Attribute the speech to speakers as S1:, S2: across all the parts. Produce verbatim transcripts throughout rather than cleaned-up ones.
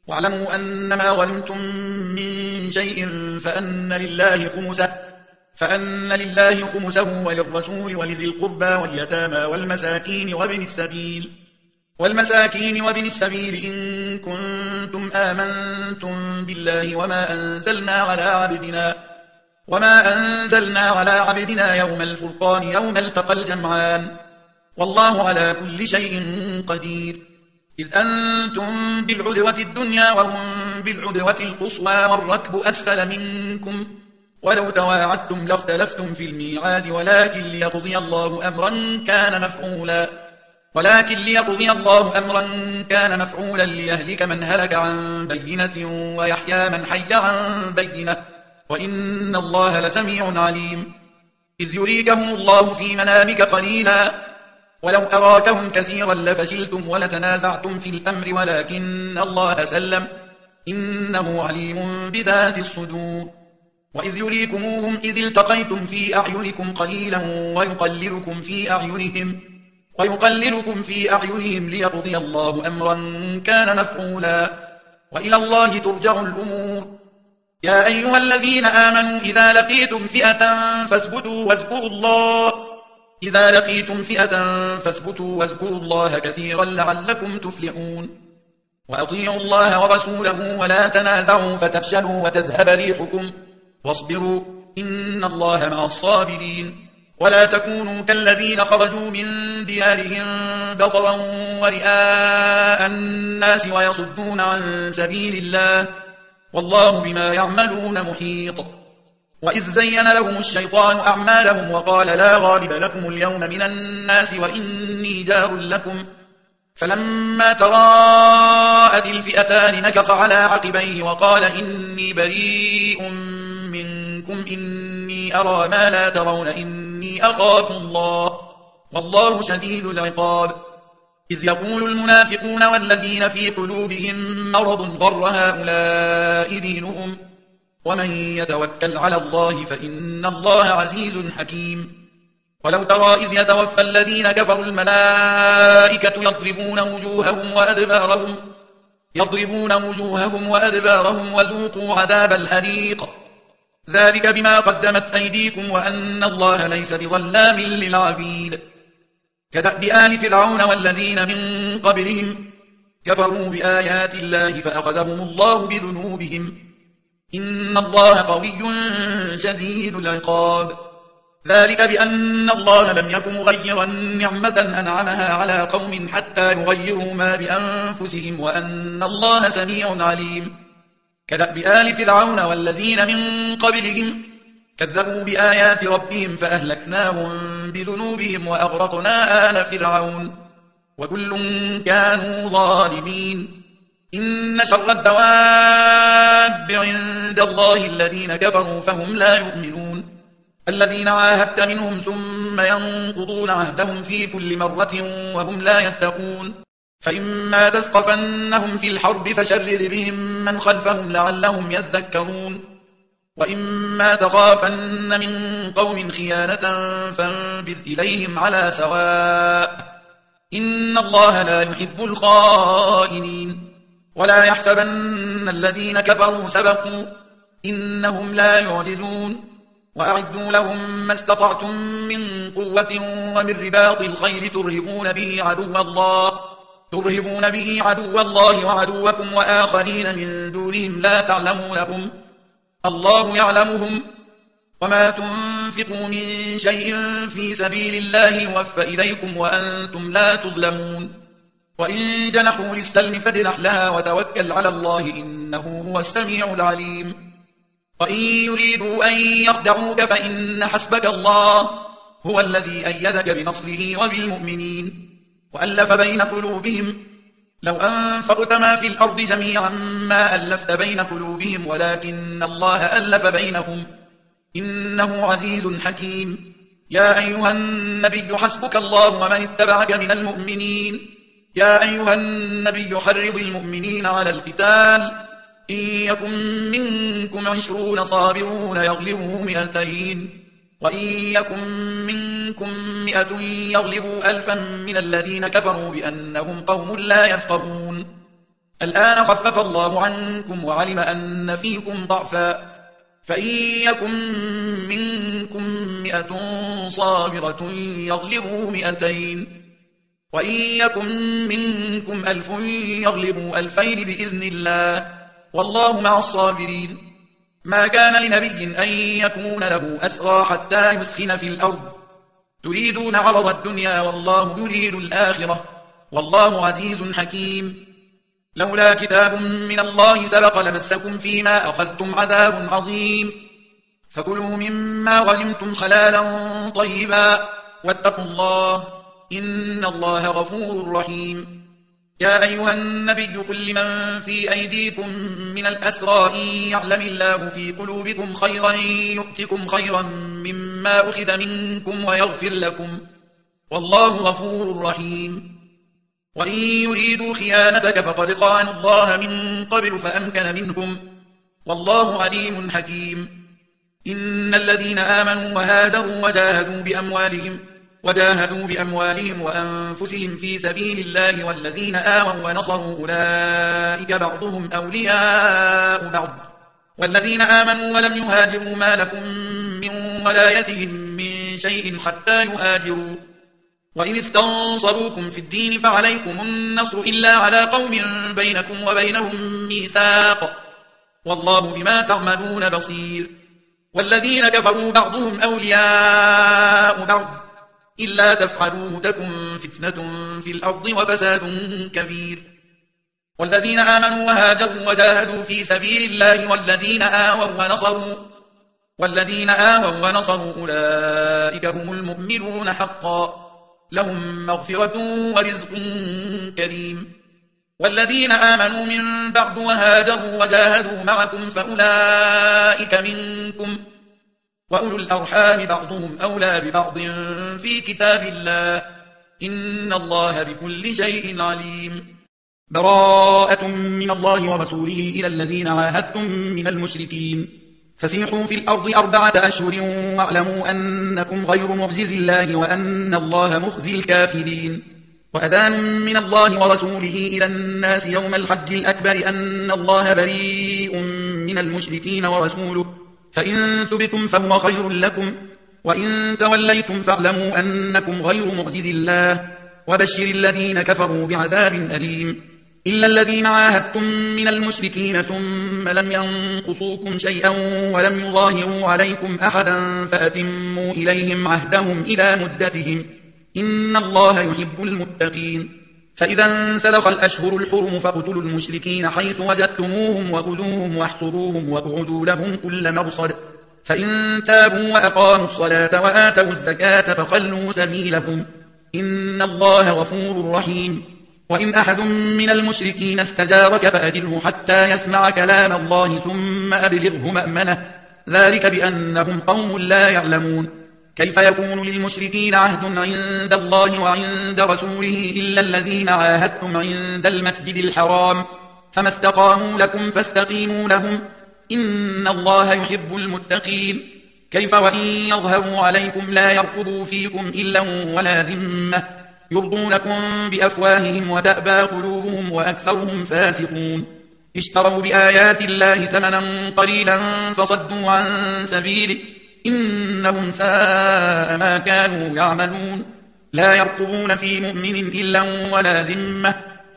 S1: واعلموا أنما غنمتم من شيء فأن لله خمسه فأن لله خمسه وللرسول ولذي القربى واليتامى والمساكين وابن السبيل والمساكين وابن السبيل إن كنتم آمنتم بالله وما أنزلنا على عبدنا وما أنزلنا على عبدنا يوم الفرقان يوم التقى الجمعان والله على كل شيء قدير. إذ أنتم بالعدوة الدنيا وهم بالعدوة القصوى والركب أسفل منكم ولو تواعدتم لاختلفتم في الميعاد ولكن ليقضي الله أمرا كان مفعولا ولكن ليقضي الله أمرا كان مفعولا ليهلك من هلك عن بينة ويحيى من حي عن بينة وإن الله لسميع عليم. إذ يريكهم الله في منامك قليلا ولو أراكهم كثيرا لفشلتم ولتنازعتم في الأمر ولكن الله سلم إنه عليم بذات الصدور. وإذ يريكموهم إذ التقيتم في أعينكم قليلا ويقللكم في أعينهم ويقللكم في أعينهم ليقضي الله أمرا كان مفعولا وإلى الله ترجع الأمور. يا أيها الذين آمنوا إذا لقيتم فئة فاثبتوا واذكروا الله إذا لقيتم فئة فاثبتوا واذكروا الله كثيرا لعلكم تفلحون. وأطيعوا الله ورسوله ولا تنازعوا فتفشلوا وتذهب ريحكم واصبروا إن الله مع الصابرين. ولا تكونوا كالذين خرجوا من ديارهم بطرا ورئاء الناس ويصدون عن سبيل الله والله بما يعملون محيط. وإذ زين لهم الشيطان أعمالهم وقال لا غالب لكم اليوم من الناس وإني جار لكم فلما تراءت الفئتان نكص على عقبيه وقال إني بريء منكم إني أرى ما لا ترون إني أخاف الله والله شديد العقاب. إذ يقول المنافقون والذين في قلوبهم مرض غر هؤلاء دينهم ومن يتوكل على الله فإن الله عزيز حكيم. ولو ترى إذ يتوفى الذين كفروا الملائكة يضربون وجوههم وأدبارهم يضربون وجوههم وأدبارهم وذوقوا عذاب الحريق ذلك بما قدمت أيديكم وأن الله ليس بظلام للعبيد. كدأب آل فرعون والذين من قبلهم كفروا بآيات الله فأخذهم الله بذنوبهم إن الله قوي شديد العقاب. ذلك بأن الله لم يكن مغيرا نعمة أنعمها على قوم حتى يغيروا ما بأنفسهم وأن الله سميع عليم. كدأب آل فرعون والذين من قبلهم كذبوا بآيات ربهم فأهلكناهم بذنوبهم وأغرقنا آل فرعون وكل كانوا ظالمين. إن شر الدواب عند الله الذين كفروا فهم لا يؤمنون الذين عاهدت منهم ثم ينقضون عهدهم في كل مرة وهم لا يتقون. فإما تثقفنهم في الحرب فشرد بهم من خلفهم لعلهم يذكرون وإما تخافن من قوم خيانة فانبذ إليهم على سواء إن الله لا يحب الخائنين. ولا يحسبن الذين كفروا سبقوا إنهم لا يعجزون. وأعدوا لهم ما استطعتم من قوة ومن رباط الخيل ترهبون به عدو الله ترهبون به عدو الله وعدوكم وآخرين من دونهم لا تعلمونهم الله يعلمهم وما تنفقوا من شيء في سبيل الله يوفى إليكم وأنتم لا تظلمون. وإن جنحوا للسلم فاجنح لها وتوكل على الله إنه هو السميع العليم. وإن يريدوا أن يخدعوك فإن حسبك الله هو الذي أيدك بنصره وبالمؤمنين وألف بين قلوبهم لو أنفقت ما في الأرض جميعا ما ألفت بين قلوبهم ولكن الله ألف بينهم إنه عزيز حكيم. يا أيها النبي حسبك الله ومن اتبعك من المؤمنين يا أيها النبي حرض المؤمنين على القتال إن يكن منكم عشرون صابرون يغلبوا مئتين وإن يكن منكم مئة يغلبوا ألفا من الذين كفروا بأنهم قوم لا يفقهون. الآن خفف الله عنكم وعلم أن فيكم ضعفا فإن يكن منكم مئة صابرة يغلبوا مئتين وإن يكن منكم ألف يغلبوا ألفين بإذن الله والله مع الصابرين ما كان لنبي أن يكون له أسرى حتى يسخن في الأرض تريدون عرض الدنيا والله يريد الآخرة والله عزيز حكيم لولا كتاب من الله سبق لمسكم فيما أخذتم عذاب عظيم فكلوا مما غنمتم حلالا طيبا واتقوا الله إن الله غفور رحيم يا أيها النبي قل لمن في أيديكم من الأسرى إن يعلم الله في قلوبكم خيرا يؤتكم خيرا مما أخذ منكم ويغفر لكم والله غفور رحيم وإن يريدوا خيانتك فقد خانوا الله من قبل فأمكن منهم والله عليم حكيم إن الذين آمنوا وهاجروا وجاهدوا بأموالهم وجاهدوا بأموالهم وأنفسهم في سبيل الله والذين آووا ونصروا أولئك بعضهم أولياء بعض والذين آمنوا ولم يهاجروا ما لكم من ولايتهم من شيء حتى يهاجروا وإن استنصروكم في الدين فعليكم النصر إلا على قوم بينكم وبينهم ميثاق والله بما تعملون بصير والذين كفروا بعضهم أولياء بعض إلا تفعلوه تكن فتنة في الأرض وفساد كبير والذين آمنوا وهاجروا وجاهدوا في سبيل الله والذين آووا ونصروا والذين آووا ونصروا أولئك هم المؤمنون حقا لهم مغفرة ورزق كريم والذين آمنوا من بعد وهاجروا وجاهدوا معكم فأولئك منكم وأولو الأرحام بعضهم أولى ببعض في كتاب الله إن الله بكل شيء عليم براءة من الله ورسوله إلى الذين عاهدتم من المشركين فسيحوا في الأرض أربعة أشهر واعلموا أنكم غير معجز الله وأن الله مخزي الكافرين وأذان من الله ورسوله إلى الناس يوم الحج الأكبر أن الله بريء من المشركين ورسوله فإن تبتم فهو خير لكم وإن توليتم فاعلموا أنكم غير معجز الله وبشر الذين كفروا بعذاب أليم إلا الذين عاهدتم من المشركين ثم لم ينقصوكم شيئا ولم يظاهروا عليكم أحدا فأتموا إليهم عهدهم إلى مدتهم إن الله يحب المتقين فإذا انسلخ الأشهر الحرم فاقتلوا المشركين حيث وجدتموهم وخذوهم واحصروهم واقعدوا لهم كل مرصد فإن تابوا وأقاموا الصلاة وآتوا الزكاة فخلوا سبيلهم إن الله غفور رحيم وإن أحد من المشركين استجارك فأجره حتى يسمع كلام الله ثم أبلغه مأمنه ذلك بأنهم قوم لا يعلمون كيف يكون للمشركين عهد عند الله وعند رسوله إلا الذين عاهدتم عند المسجد الحرام فما استقاموا لكم فاستقيموا لهم إن الله يحب المتقين كيف وإن يظهروا عليكم لا يرقبوا فيكم إلا ولا ذمة يرضونكم بأفواههم وتأبى قلوبهم وأكثرهم فاسقون اشتروا بآيات الله ثمنا قليلا فصدوا عن سبيله إنهم ساء ما كانوا يعملون لا يرقبون في مؤمن إلا ولا ذمة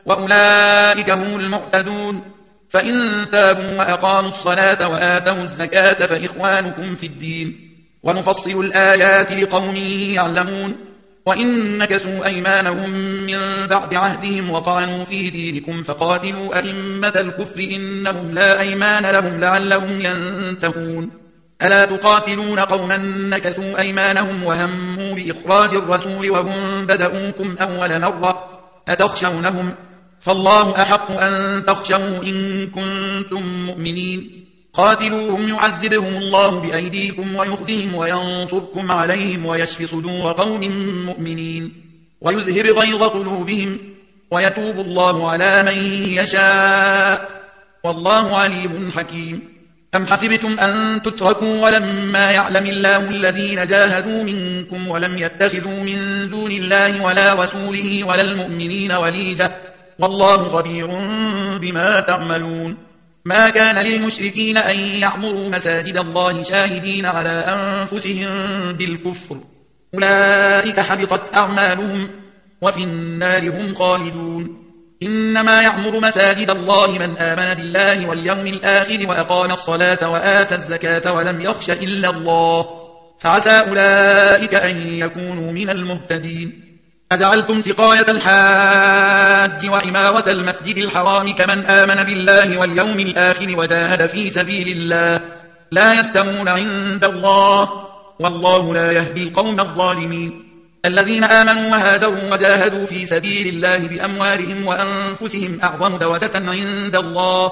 S1: وأولئك هم المعتدون فإن تابوا وأقاموا الصلاة وآتوا الزكاة فإخوانكم في الدين ونفصل الآيات لقوم يعلمون وإن نكثوا أيمانهم من بعد عهدهم وطعنوا في دينكم فقاتلوا أئمة الكفر إنهم لا أيمان لهم لعلهم ينتهون ألا تقاتلون قوما نكثوا أيمانهم وهموا بإخراج الرسول وهم بدؤوكم أول مرة أتخشونهم فالله أحق أن تخشوا إن كنتم مؤمنين قاتلوهم يعذبهم الله بأيديكم ويخزهم وينصركم عليهم ويشفي صدور قوم مؤمنين ويذهب غيظ قلوبهم ويتوب الله على من يشاء والله عليم حكيم أم حسبتم أن تتركوا ولما يعلم الله الذين جاهدوا منكم ولم يتخذوا من دون الله ولا رسوله ولا المؤمنين وليجة والله خبير بما تعملون. ما كان للمشركين أن يعمروا مساجد الله شاهدين على أنفسهم بالكفر، أولئك حبطت أعمالهم وفي النار هم خالدون. إنما يعمر مساجد الله من آمن بالله واليوم الآخر وأقام الصلاة وآتى الزكاة ولم يخش إلا الله، فعسى أولئك أن يكونوا من المهتدين. أجعلتم سقاية الحاج وعمارة المسجد الحرام كمن آمن بالله واليوم الآخر وجاهد في سبيل الله لا يستوون عند الله، والله لا يهدي القوم الظالمين. الذين آمنوا وهاجروا وجاهدوا في سبيل الله بأموالهم وأنفسهم أعظم درجة عند الله،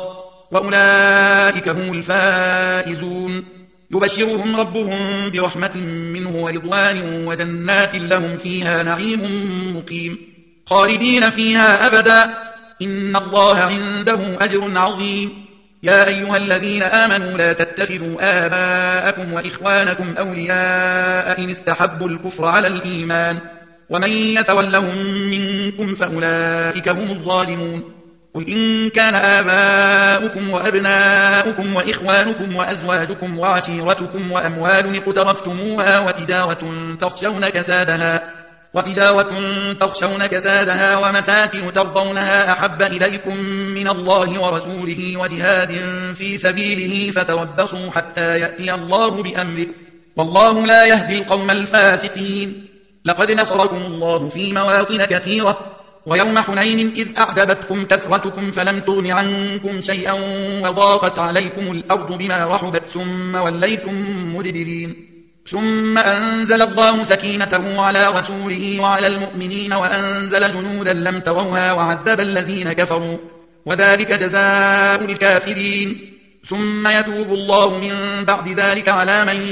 S1: وأولئك هم الفائزون. يبشرهم ربهم برحمة منه ورضوان وجنات لهم فيها نعيم مقيم خالدين فيها أبدا، إن الله عنده أجر عظيم. يا أيها الذين آمنوا لا تتخذوا آباءكم وإخوانكم أولياء إن استحبوا الكفر على الإيمان، ومن يتولهم منكم فأولئك هم الظالمون. قل إن كان آباؤكم وأبناؤكم وإخوانكم وأزواجكم وعشيرتكم وأموال اقترفتموها وتجارة تخشون كسادها وتجارة تخشون كسادها ومساكن ترضونها أحب إليكم من الله ورسوله وجهاد في سبيله فتربصوا حتى يأتي الله بأمره، والله لا يهدي القوم الفاسقين. لقد نصركم الله في مواطن كثيرة، ويوم حنين إذ أعجبتكم كثرتكم فلم تغن عنكم شيئا وضاقت عليكم الأرض بما رحبت ثم وليتم مدبرين، ثم أنزل الله سكينته على رسوله وعلى المؤمنين وأنزل جنودا لم تروها وعذب الذين كفروا، وذلك جزاء الكافرين. ثم يتوب الله من بعد ذلك على من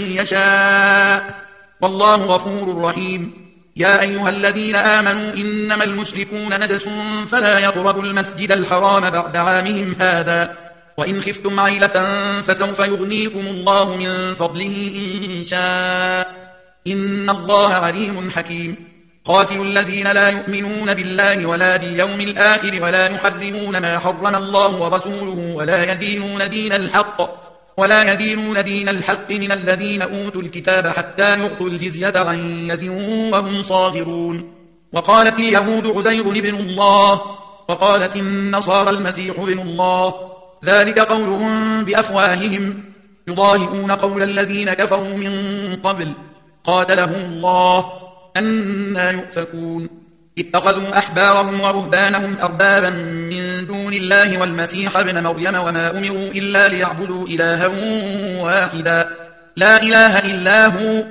S1: يشاء، والله غفور رحيم. يا أيها الذين آمنوا إنما المشركون نجس فلا يقربوا المسجد الحرام بعد عامهم هذا، وإن خفتم عيلة فسوف يغنيكم الله من فضله إن شاء، إن الله عليم حكيم. قاتلوا الذين لا يؤمنون بالله ولا باليوم الآخر ولا يحرمون ما حرم الله ورسوله ولا يدينون دين الحق ولا يدينون دين الحق من الذين أوتوا الكتاب حتى يعطوا الجزية عن يد وهم صاغرون. وقالت اليهود عزير ابن الله وقالت النصارى المسيح ابن الله، ذلك قولهم بأفواههم يضاهئون قول الذين كفروا من قبل قاتلهم الله أنى يؤفكون. اتخذوا أحبارهم ورهبانهم أربابا من دون الله والمسيح ابن مريم وما أمروا إلا ليعبدوا إلها واحدا لا إله إلا هو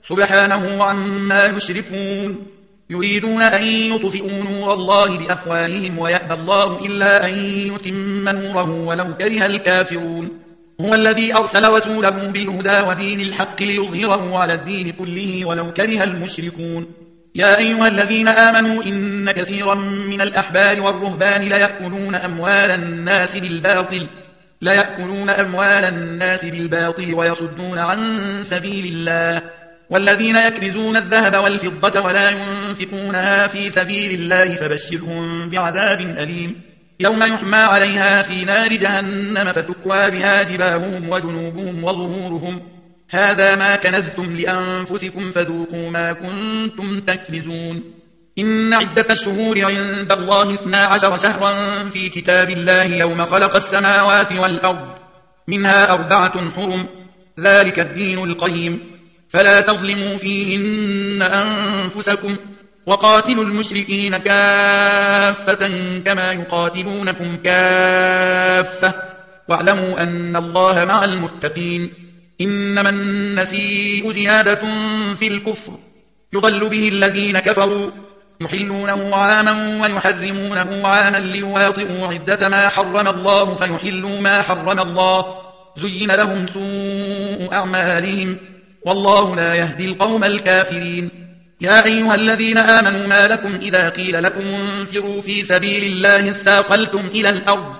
S1: سبحانه عما يشركون. يريدون أن يطفئوا نور الله بأفواههم ويأبى الله إلا أن يتم نوره ولو كره الكافرون. هو الذي أرسل رسوله بالهدى ودين الحق ليظهره على الدين كله ولو كره المشركون. يا أيها الذين آمنوا إن كثيرا من الأحبار والرهبان ليأكلون أموال الناس بالباطل ليأكلون أموال الناس بالباطل ويصدون عن سبيل الله، والذين يكنزون الذهب والفضة ولا ينفقونها في سبيل الله فبشرهم بعذاب أليم، يوم يحمى عليها في نار جهنم فتكوى بها جباههم وجنوبهم وظهورهم، هذا ما كنزتم لأنفسكم فذوقوا ما كنتم تكنزون. إن عدة الشهور عند الله اثنا عشر شهرا في كتاب الله يوم خلق السماوات والأرض منها أربعة حرم، ذلك الدين القيم، فلا تظلموا فيهن أنفسكم وقاتلوا المشركين كافة كما يقاتلونكم كافة واعلموا أن الله مع المتقين. إنما النسيء زيادة في الكفر يضل به الذين كفروا يحلونه عاما ويحرمونه عاما ليواطئوا عدة ما حرم الله فيحلوا ما حرم الله، زين لهم سوء أعمالهم والله لا يهدي القوم الكافرين. يا أيها الذين آمنوا ما لكم إذا قيل لكم انفروا في سبيل الله اثاقلتم إلى الأرض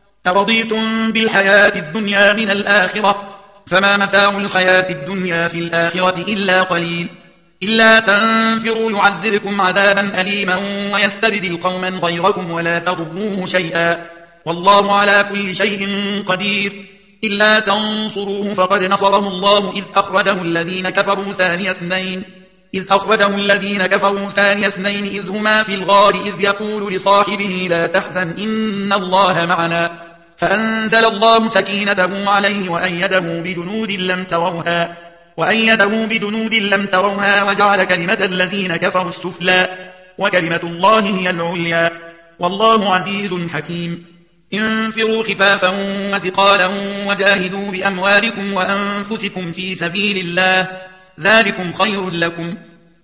S1: أرضيتم بالحياة الدنيا من الآخرة، فما متاع الحياة الدنيا في الآخرة إلا قليل. إلا تنفروا يعذبكم عذابا أليما ويستبدل قوما غيركم ولا تضروه شيئا والله على كل شيء قدير. إلا تنصروه فقد نصره الله إذ أخرجه الذين كفروا ثاني اثنين إذ أخرجه الذين كفروا ثاني اثنين إذ هما في الغار إذ يقول لصاحبه لا تحزن إن الله معنا فأنزل الله سكينته عليه وأيده بجنود لم تروها وأيده بجنود لم تروها وجعل كلمة الذين كفروا السفلى وكلمة الله هي العليا والله عزيز حكيم. انفروا خفافا وثقالا وجاهدوا بأموالكم وأنفسكم في سبيل الله ذلكم خير لكم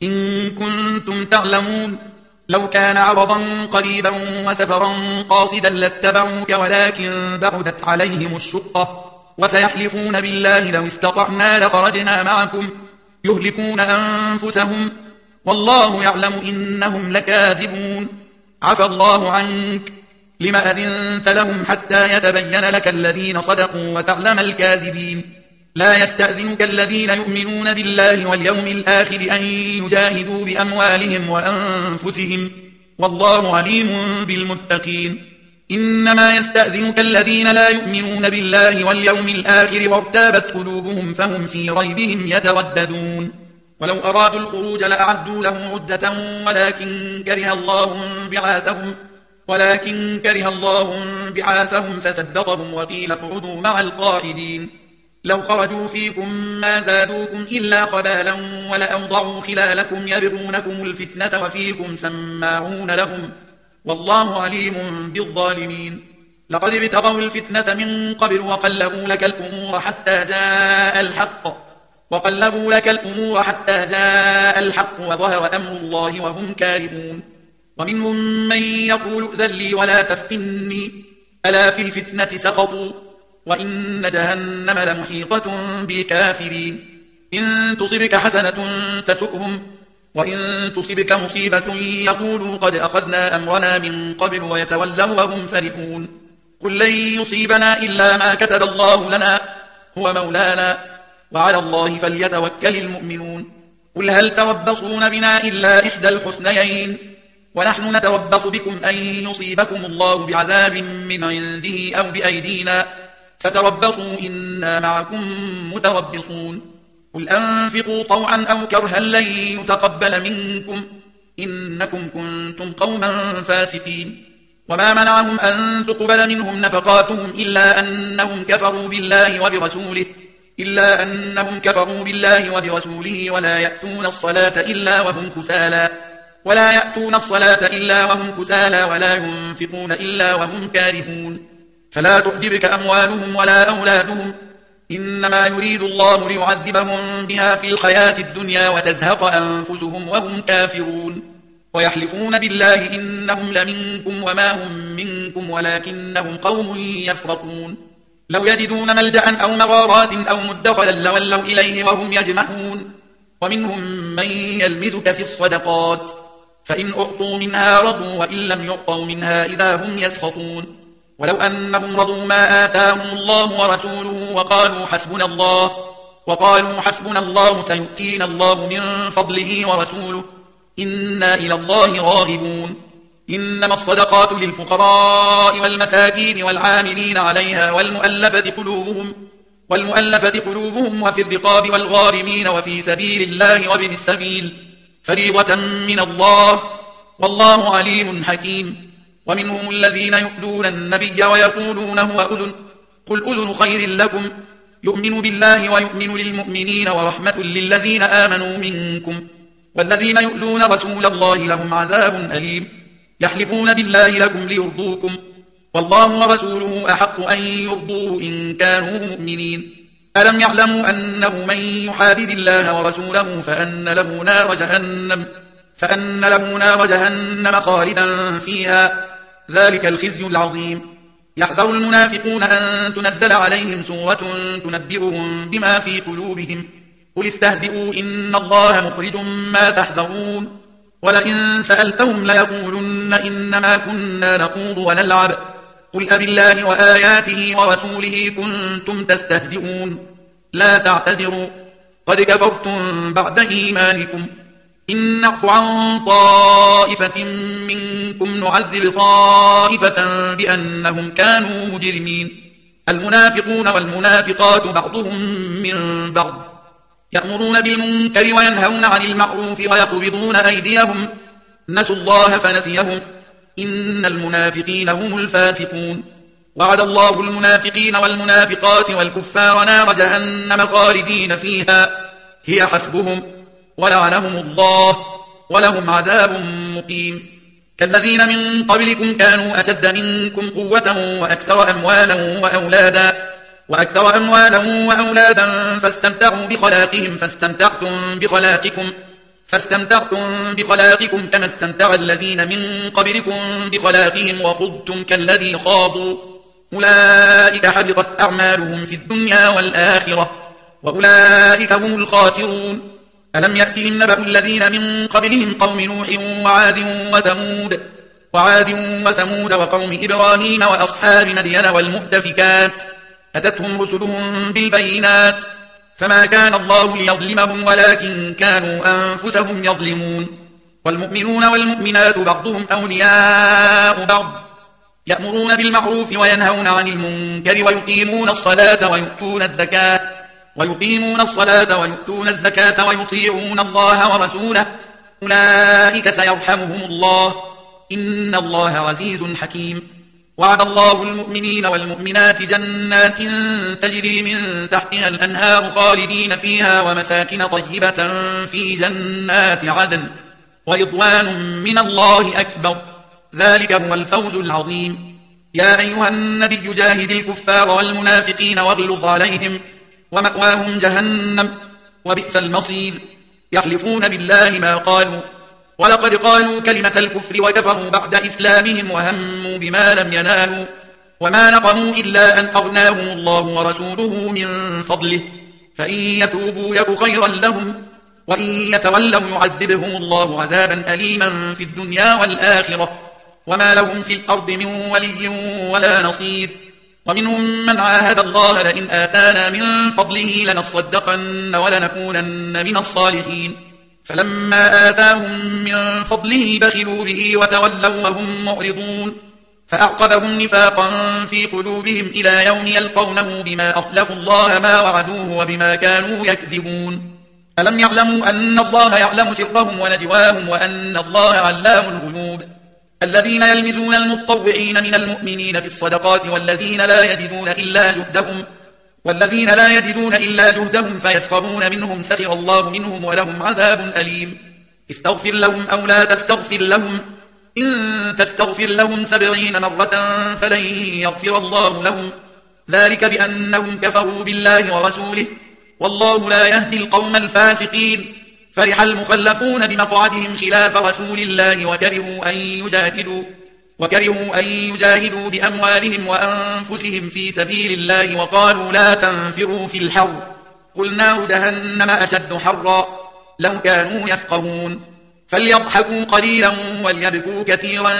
S1: إن كنتم تعلمون. لو كان عرضا قريبا وسفرا قاصدا لاتبعوك ولكن بعدت عليهم الشقة وسيحلفون بالله لو استطعنا لخرجنا معكم يهلكون أنفسهم والله يعلم إنهم لكاذبون. عفى الله عنك لما أذنت لهم حتى يتبين لك الذين صدقوا وتعلم الكاذبين. لا يستأذنك الذين يؤمنون بالله واليوم الآخر أن يجاهدوا بأموالهم وأنفسهم والله عليم بالمتقين. إنما يستأذنك الذين لا يؤمنون بالله واليوم الآخر وارتابت قلوبهم فهم في ريبهم يترددون. ولو أرادوا الخروج لأعدوا له عدة ولكن كره الله بعاثهم ولكن كره الله بعاثهم فثبطهم وقيل اقعدوا مع القاعدين. لو خرجوا فيكم ما زادوكم إلا خبالا ولأوضعوا خلالكم يبغونكم الفتنة وفيكم سماعون لهم والله عليم بالظالمين. لقد ابتغوا الفتنة من قبل وقلبوا لك الأمور حتى جاء الحق وقلبوا لك الأمور حتى جاء الحق وظهر أمر الله وهم كارهون. ومنهم من يقول ائذن لي ولا تفتني ألا في الفتنة سقطوا وإن جهنم لمحيطة بالكافرين. إن تصبك حسنة تسؤهم وإن تصبك مصيبة يقولوا قد أخذنا أمرنا من قبل ويتولوا وهم فرحون. قل لن يصيبنا إلا ما كتب الله لنا هو مولانا وعلى الله فليتوكل المؤمنون. قل هل تربصون بنا إلا إحدى الحسنيين ونحن نتربص بكم أن يصيبكم الله بعذاب من عنده أو بأيدينا فتربصوا إنا معكم متربصون. قل أنفقوا طوعا أو كرها لن يتقبل منكم إنكم كنتم قوما فاسقين. وما منعهم أن تقبل منهم نفقاتهم إلا أنهم كفروا بالله وبرسوله إلا أنهم كفروا بالله وبرسوله ولا يأتون الصلاة إلا وهم كسالى ولا يأتون الصلاة إلا وهم كسالى ولا ينفقون إلا وهم كارهون. فلا تعجبك أموالهم ولا أولادهم إنما يريد الله ليعذبهم بها في الحياة الدنيا وتزهق أنفسهم وهم كافرون. ويحلفون بالله إنهم لمنكم وما هم منكم ولكنهم قوم يفرقون. لو يجدون ملجأ أو مغارات أو مدخلا لولوا إليه وهم يجمحون. ومنهم من يلمزك في الصدقات فإن أعطوا منها رضوا وإن لم يعطوا منها إذا هم يسخطون. ولو أنهم رضوا ما آتاهم الله ورسوله وقالوا حسبنا الله وقالوا حسبنا الله سيؤتينا الله من فضله ورسوله إنا إلى الله راغبون. إنما الصدقات للفقراء والمساكين والعاملين عليها والمؤلفة قلوبهم والمؤلفة قلوبهم وفي الرقاب والغارمين وفي سبيل الله وابن السبيل فريضة من الله والله عليم حكيم. ومنهم الذين يؤذون النبي ويقولون هو أذن قل أذن خير لكم يؤمن بالله ويؤمن للمؤمنين ورحمة للذين آمنوا منكم والذين يؤذون رسول الله لهم عذاب أليم. يحلفون بالله لكم ليرضوكم والله ورسوله أحق أن يرضوه إن كانوا مؤمنين. ألم يعلموا أنه من يحادد الله ورسوله فأن له نار جهنم فأن له نار جهنم خالدا فيها ذلك الخزي العظيم. يحذر المنافقون أن تنزل عليهم سورة تنبئهم بما في قلوبهم قل استهزئوا إن الله مخرج ما تحذرون. ولئن سألتهم ليقولن إنما كنا نخوض ونلعب قل أبالله وآياته ورسوله كنتم تستهزئون لا تعتذروا قد كفرتم بعد إيمانكم إن نعف عن طائفة منكم نعذب طائفة بأنهم كانوا مجرمين. المنافقون والمنافقات بعضهم من بعض يأمرون بالمنكر وينهون عن المعروف ويقبضون أيديهم نسوا الله فنسيهم إن المنافقين هم الفاسقون. وعد الله المنافقين والمنافقات والكفار نار جهنم خالدين فيها هي حسبهم ولعنهم الله ولهم عذاب مقيم. كالذين من قبلكم كانوا أشد منكم قوة وأكثر أموالا وأولادا وأكثر أموالا وأولادا فاستمتعوا بخلاقهم فاستمتعتم بخلاقكم فاستمتعتم بخلاقكم كما استمتع الذين من قبلكم بخلاقهم وخضتم كالذي خاضوا أولئك حبطت أعمالهم في الدنيا والآخرة وأولئك هم الخاسرون. ألم يأتهم نبأ الذين من قبلهم قوم نوح وعاد وثمود وعاد وثمود وقوم إبراهيم وأصحاب مدين والمؤتفكات أتتهم رسلهم بالبينات فما كان الله ليظلمهم ولكن كانوا أنفسهم يظلمون. والمؤمنون والمؤمنات بعضهم أولياء بعض يأمرون بالمعروف وينهون عن المنكر ويقيمون الصلاة ويؤتون الزكاة ويقيمون الصلاة ويؤتون الزكاة ويطيعون الله ورسوله أولئك سيرحمهم الله إن الله عزيز حكيم. وعد الله المؤمنين والمؤمنات جنات تجري من تحتها الأنهار خالدين فيها ومساكن طيبة في جنات عدن ورضوان من الله أكبر ذلك هو الفوز العظيم. يا أيها النبي جاهد الكفار والمنافقين واغلظ عليهم ومأواهم جهنم وبئس المصير. يحلفون بالله ما قالوا ولقد قالوا كلمة الكفر وكفروا بعد إسلامهم وهموا بما لم ينالوا وما نقموا إلا أن أغناهم الله ورسوله من فضله فإن يتوبوا يك خيرا لهم وإن يتولوا يعذبهم الله عذابا أليما في الدنيا والآخرة وما لهم في الأرض من ولي ولا نصير. ومنهم من عاهد الله لئن آتانا من فضله لنصدقن ولنكونن من الصالحين فلما آتاهم من فضله بخلوا به وتولوا وهم معرضون فأعقبهم نفاقا في قلوبهم إلى يوم يلقونه بما أخلفوا الله ما وعدوه وبما كانوا يكذبون. ألم يعلموا أن الله يعلم سرهم ونجواهم وأن الله علام الغيوب. الذين يلمزون المتطوعين من المؤمنين في الصدقات والذين لا يجدون إلا جهدهم والذين لا يجدون إلا جهدهم فيسخرون منهم سخر الله منهم ولهم عذاب أليم. استغفر لهم أو لا تستغفر لهم إن تستغفر لهم سبعين مرة فلن يغفر الله لهم ذلك بأنهم كفروا بالله ورسوله والله لا يهدي القوم الفاسقين. فرح المخلفون بمقعدهم خلاف رسول الله وكرهوا أن يجاهدوا وكرهوا أن يجاهدوا بأموالهم وأنفسهم في سبيل الله وقالوا لا تنفروا في الحر قل نار جهنم أشد حرا لو كانوا يفقهون. فليضحكوا قليلا وليبكوا كثيرا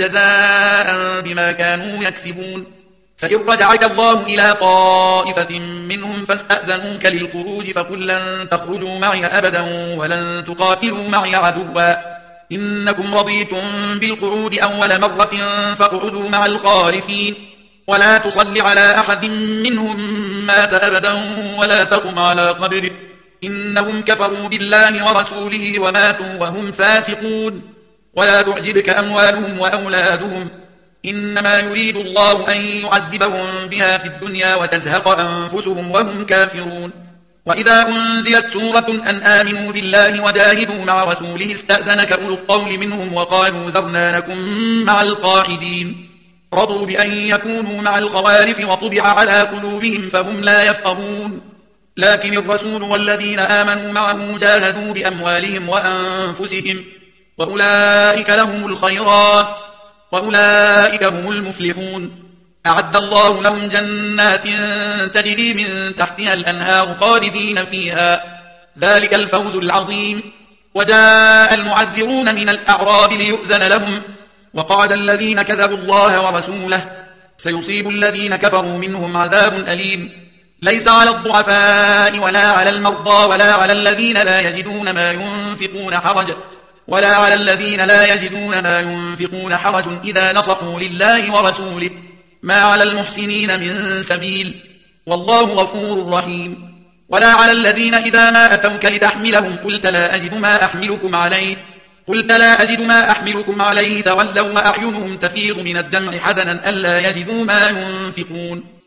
S1: جزاء بما كانوا يكسبون. فإن رجعك الله إلى طائفة منهم فاستأذنوك للخروج فقل لن تخرجوا معي أبدا ولن تقاتلوا معي عدوا إنكم رضيتم بالقعود أول مرة فاقعدوا مع الخالفين ولا تصل على أحد منهم مات أبدا ولا تقم على قبره إنهم كفروا بالله ورسوله وماتوا وهم فاسقون. ولا تعجبك أموالهم وأولادهم إنما يريد الله أن يعذبهم بها في الدنيا وتزهق أنفسهم وهم كافرون. وإذا أنزلت سورة أن آمنوا بالله وجاهدوا مع رسوله استأذنك أولو الطول منهم وقالوا ذرنا نكن مع القاعدين رضوا بأن يكونوا مع الخوارف وطبع على قلوبهم فهم لا يفقهون. لكن الرسول والذين آمنوا معه جاهدوا بأموالهم وأنفسهم وأولئك لهم الخيرات وأولئك هم المفلحون. أعد الله لهم جنات تجري من تحتها الأنهار خالدين فيها ذلك الفوز العظيم. وجاء المعذرون من الأعراب ليؤذن لهم وقعد الذين كذبوا الله ورسوله سيصيب الذين كفروا منهم عذاب أليم. ليس على الضعفاء ولا على المرضى ولا على الذين لا يجدون ما ينفقون حرج ولا على الذين لا يجدون ما ينفقون حرج إذا نصحوا لله ورسوله ما على المحسنين من سبيل والله غفور رحيم. ولا على الذين إذا ما أتوك لتحملهم قلت لا أجد ما أحملكم عليه قلت لا أجد ما أحملكم عليه تولوا وأعينهم تفيض من الدمع حزنا ألا يجدوا ما ينفقون